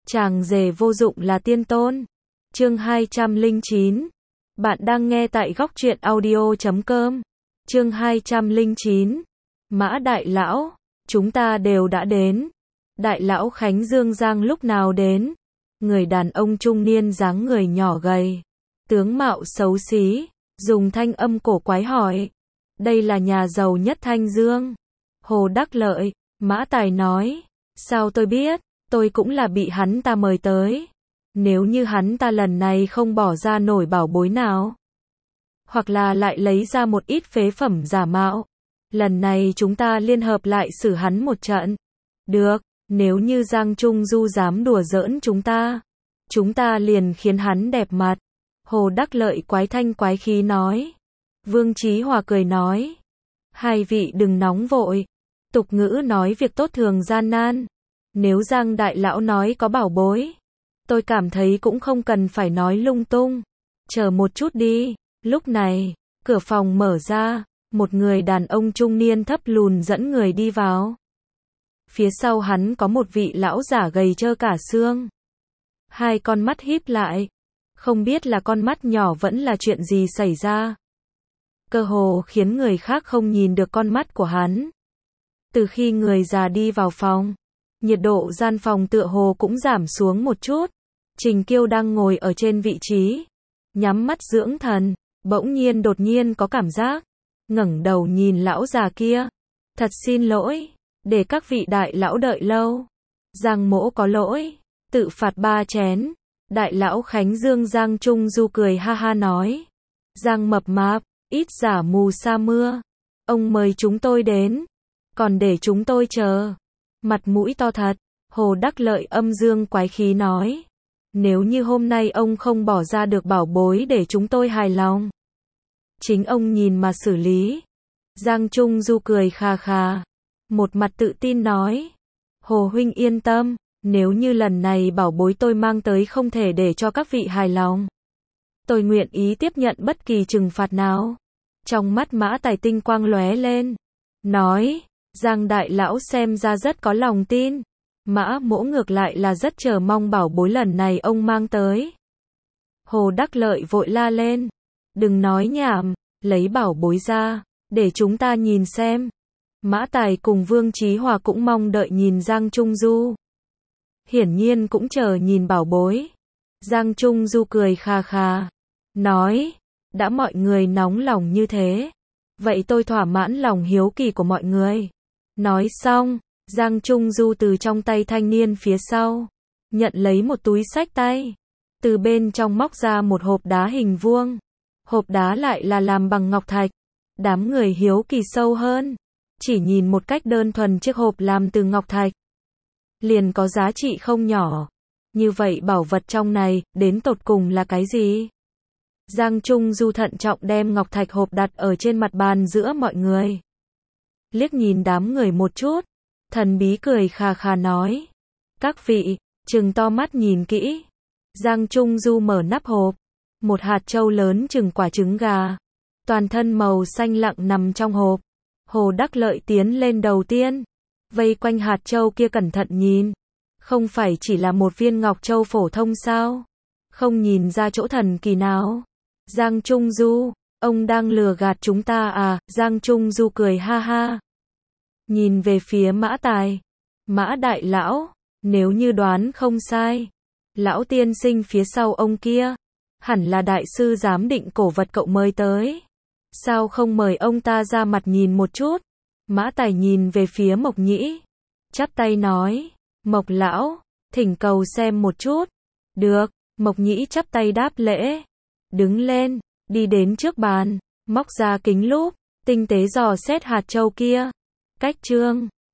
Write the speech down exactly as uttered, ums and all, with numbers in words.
Chàng rể vô dụng là tiên tôn. Chương hai trăm lẻ chín. Bạn đang nghe tại góc truyện audio chấm com. Chương hai trăm lẻ chín. Mã đại lão, chúng ta đều đã đến. Đại lão Khánh Dương Giang lúc nào đến? Người đàn ông trung niên dáng người nhỏ gầy, tướng mạo xấu xí, dùng thanh âm cổ quái hỏi. Đây là nhà giàu nhất Thanh Dương. Hồ Đắc Lợi, Mã Tài nói. Sao tôi biết, tôi cũng là bị hắn ta mời tới. Nếu như hắn ta lần này không bỏ ra nổi bảo bối nào, hoặc là lại lấy ra một ít phế phẩm giả mạo, lần này chúng ta liên hợp lại xử hắn một trận. Được, nếu như Giang Trung Du dám đùa giỡn chúng ta, chúng ta liền khiến hắn đẹp mặt. Hồ Đắc Lợi quái thanh quái khí nói. Vương Chí Hòa cười nói. Hai vị đừng nóng vội. Tục ngữ nói việc tốt thường gian nan. Nếu Giang đại lão nói có bảo bối, tôi cảm thấy cũng không cần phải nói lung tung. Chờ một chút đi. Lúc này, cửa phòng mở ra, một người đàn ông trung niên thấp lùn dẫn người đi vào. Phía sau hắn có một vị lão giả gầy trơ cả xương. Hai con mắt híp lại. Không biết là con mắt nhỏ vẫn là chuyện gì xảy ra. Cơ hồ khiến người khác không nhìn được con mắt của hắn. Từ khi người già đi vào phòng, nhiệt độ gian phòng tựa hồ cũng giảm xuống một chút. Trình Kiêu đang ngồi ở trên vị trí, nhắm mắt dưỡng thần, bỗng nhiên đột nhiên có cảm giác, ngẩng đầu nhìn lão già kia. Thật xin lỗi, để các vị đại lão đợi lâu. Giang mỗ có lỗi, tự phạt ba chén. Đại lão Khánh Dương Giang Trung Du cười ha ha nói. Giang mập mạp, ít giả mù sa mưa. Ông mời chúng tôi đến, còn để chúng tôi chờ. Mặt mũi to thật. Hồ Đắc Lợi âm dương quái khí nói. Nếu như hôm nay ông không bỏ ra được bảo bối để chúng tôi hài lòng, chính ông nhìn mà xử lý. Giang Trung Du cười khà khà, một mặt tự tin nói. Hồ huynh yên tâm, nếu như lần này bảo bối tôi mang tới không thể để cho các vị hài lòng, tôi nguyện ý tiếp nhận bất kỳ trừng phạt nào. Trong mắt Mã Tài tinh quang lóe lên, nói. Giang đại lão xem ra rất có lòng tin. Mã mỗ ngược lại là rất chờ mong bảo bối lần này ông mang tới. Hồ Đắc Lợi vội la lên. Đừng nói nhảm, lấy bảo bối ra, để chúng ta nhìn xem. Mã Tài cùng Vương Chí Hòa cũng mong đợi nhìn Giang Trung Du. Hiển nhiên cũng chờ nhìn bảo bối. Giang Trung Du cười khà khà, nói. Đã mọi người nóng lòng như thế, vậy tôi thỏa mãn lòng hiếu kỳ của mọi người. Nói xong, Giang Trung Du từ trong tay thanh niên phía sau, nhận lấy một túi xách tay. Từ bên trong móc ra một hộp đá hình vuông. Hộp đá lại là làm bằng ngọc thạch. Đám người hiếu kỳ sâu hơn. Chỉ nhìn một cách đơn thuần chiếc hộp làm từ ngọc thạch, liền có giá trị không nhỏ. Như vậy bảo vật trong này, đến tột cùng là cái gì? Giang Trung Du thận trọng đem ngọc thạch hộp đặt ở trên mặt bàn giữa mọi người. Liếc nhìn đám người một chút, thần bí cười khà khà nói. Các vị, trừng to mắt nhìn kỹ. Giang Trung Du mở nắp hộp. Một hạt châu lớn chừng quả trứng gà, toàn thân màu xanh lặng nằm trong hộp. Hồ Đắc Lợi tiến lên đầu tiên, vây quanh hạt châu kia cẩn thận nhìn. Không phải chỉ là một viên ngọc châu phổ thông sao? Không nhìn ra chỗ thần kỳ nào? Giang Trung Du, ông đang lừa gạt chúng ta à? Giang Trung Du cười ha ha, nhìn về phía Mã Tài. Mã đại lão, nếu như đoán không sai, lão tiên sinh phía sau ông kia, hẳn là đại sư giám định cổ vật cậu mời tới. Sao không mời ông ta ra mặt nhìn một chút? Mã Tài nhìn về phía Mộc Nhĩ, chắp tay nói. Mộc lão, thỉnh cầu xem một chút. Được, Mộc Nhĩ chắp tay đáp lễ. Đứng lên, đi đến trước bàn, móc ra kính lúp, tinh tế dò xét hạt châu kia. Cách chương